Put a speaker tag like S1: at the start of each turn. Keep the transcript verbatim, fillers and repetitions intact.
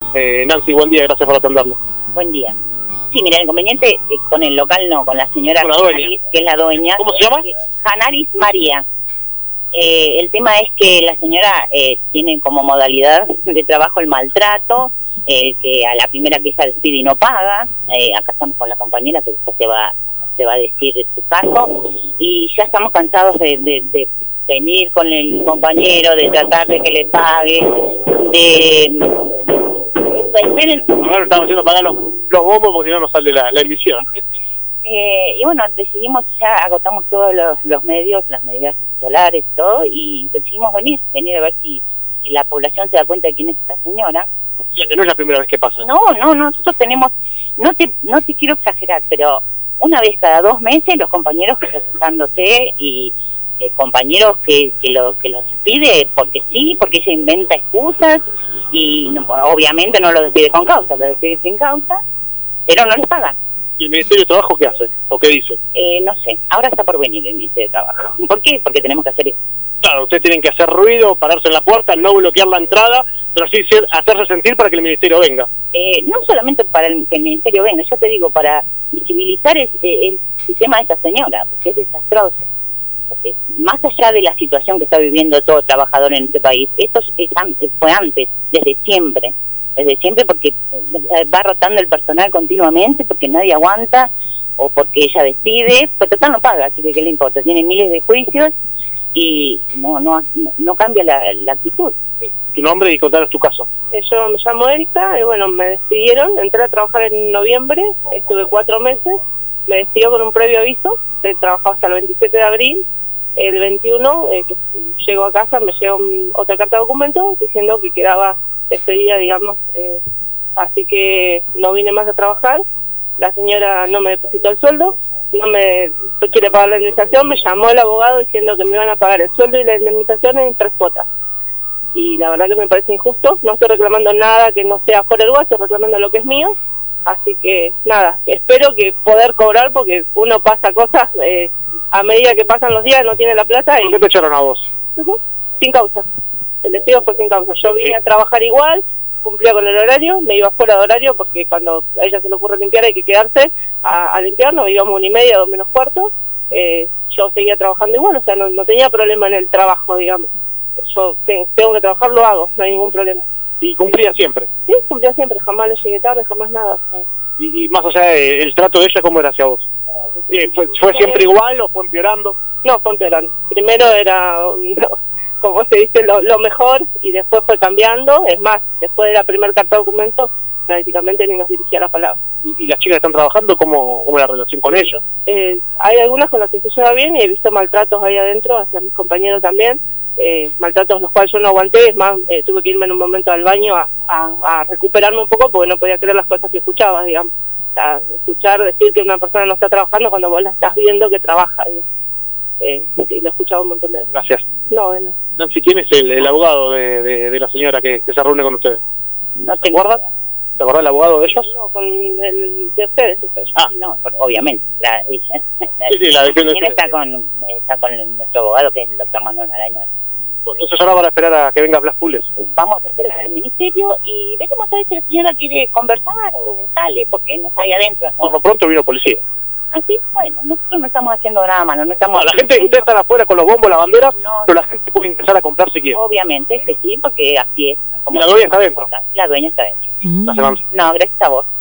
S1: Eh, Nancy, buen día, gracias por atendernos.
S2: Buen día. Sí, mira, el inconveniente eh, con el local no, con la señora
S1: con la
S2: Janaris, que es la dueña.
S1: ¿Cómo se llama?
S2: Janaris María. Eh, el tema es que la señora eh, tiene como modalidad de trabajo el maltrato, eh, que a la primera que ella despide y no paga. Eh, acá estamos con la compañera que después se va, se va a decir de su caso. Y ya estamos cansados de, de, de venir con el compañero, de tratar de que le pague, de... Esperen.
S1: Ahora estamos haciendo pagar los, los bombos porque si no nos sale la, la emisión.
S2: Eh, y bueno, decidimos, ya agotamos todos los, los medios, las medidas solares, todo, y decidimos venir, venir a ver si la población se da cuenta de quién es esta señora.
S1: O sea, que no es la primera vez que pasa.
S2: No, no, nosotros tenemos, no te no te quiero exagerar, pero una vez cada dos meses los compañeros quejándose y eh, compañeros que, que, lo, que los despide porque sí, porque ella inventa excusas y no, obviamente no lo despide con causa, lo despide sin causa, pero no les pagan.
S1: ¿Y el Ministerio de Trabajo qué hace? ¿O qué dice?
S2: Eh, no sé, ahora está por venir el Ministerio de Trabajo. ¿Por qué? Porque tenemos que hacer eso.
S1: Claro, ustedes tienen que hacer ruido, pararse en la puerta, no bloquear la entrada, pero sí hacerse sentir para que el Ministerio venga.
S2: Eh, no solamente para el, que el Ministerio venga, yo te digo, para visibilizar el, el sistema de esta señora, porque es desastroso. Porque más allá de la situación que está viviendo todo trabajador en este país, esto es, fue antes, desde siempre. Desde siempre porque va rotando el personal continuamente, porque nadie aguanta, o porque ella despide, pues total no paga, así que ¿qué le importa? Tiene miles de juicios y no no no cambia la, la actitud.
S1: Tu nombre y contanos tu caso.
S3: Eh, yo me llamo Erika, y bueno, me despidieron, entré a trabajar en noviembre, estuve cuatro meses, me despidió con un previo aviso, he trabajado hasta el veintisiete de abril, el veintiuno, eh, que llego a casa, me llegó un, otra carta de documento diciendo que quedaba despedida, digamos, eh, así que no vine más a trabajar. La señora no me depositó el sueldo, no me quiere pagar la indemnización, me llamó el abogado diciendo que me iban a pagar el sueldo y la indemnización en tres cuotas. Y la verdad que me parece injusto, no estoy reclamando nada que no sea fuera del lugar, estoy reclamando lo que es mío, así que nada, espero que poder cobrar porque uno pasa cosas, eh, a medida que pasan los días no tiene la plata. Y
S1: ¿por qué te echaron a vos?
S3: Uh-huh. Sin causa. El despido fue sin causa. Yo vine a trabajar igual, cumplía con el horario, me iba fuera de horario porque cuando a ella se le ocurre limpiar hay que quedarse a, a limpiar, nos íbamos una y media, dos menos cuarto, eh, yo seguía trabajando igual, o sea, no, no tenía problema en el trabajo, digamos. Yo te, tengo que trabajar, lo hago, no hay ningún problema.
S1: ¿Y cumplía siempre?
S3: Sí, cumplía siempre, jamás le llegué tarde, jamás nada. O sea.
S1: y, y más allá del trato de ella, ¿cómo era hacia vos? Eh, ¿fue, ¿Fue siempre igual o fue empeorando?
S3: No, fue empeorando. Primero era... No, como se dice, lo, lo mejor, y después fue cambiando. Es más, después de la primera carta de documento, prácticamente ni nos dirigía la palabra.
S1: ¿Y, y las chicas que están trabajando, cómo, cómo es la relación con ellas?
S3: Eh, hay algunas con las que se lleva bien y he visto maltratos ahí adentro, hacia mis compañeros también, eh, maltratos los cuales yo no aguanté. Es más, eh, tuve que irme en un momento al baño a, a, a recuperarme un poco porque no podía creer las cosas que escuchaba, digamos. O sea, escuchar decir que una persona no está trabajando cuando vos la estás viendo que trabaja, digamos. Eh, y lo he escuchado un montón de veces.
S1: Gracias.
S3: No, bueno.
S1: Nancy, ¿quién es el, el abogado de, de, de la señora que, que se reúne con ustedes?
S2: ¿No te acuerdas?
S1: ¿Te acordás del abogado de ellos?
S3: No, con el de ustedes.
S2: Ah, no, obviamente. La, ella, la,
S1: sí, sí, la de
S2: señora está con, está con nuestro abogado, que es el doctor Manuel Araña.
S1: Entonces ahora van a esperar a que venga Blas Pules.
S2: Vamos a esperar al ministerio y veremos a ver si la señora quiere conversar o sale, porque no está ahí adentro.
S1: Por lo pronto vino policía.
S2: Así, bueno, nosotros no estamos haciendo nada malo, no estamos...
S1: No, la gente, ustedes están afuera con los bombos, la bandera, no, pero la gente puede empezar a comprar si quiere.
S2: Obviamente que sí, porque así es.
S1: Como la dueña está adentro.
S2: La dueña está adentro.
S1: Mm.
S2: No, gracias a vos.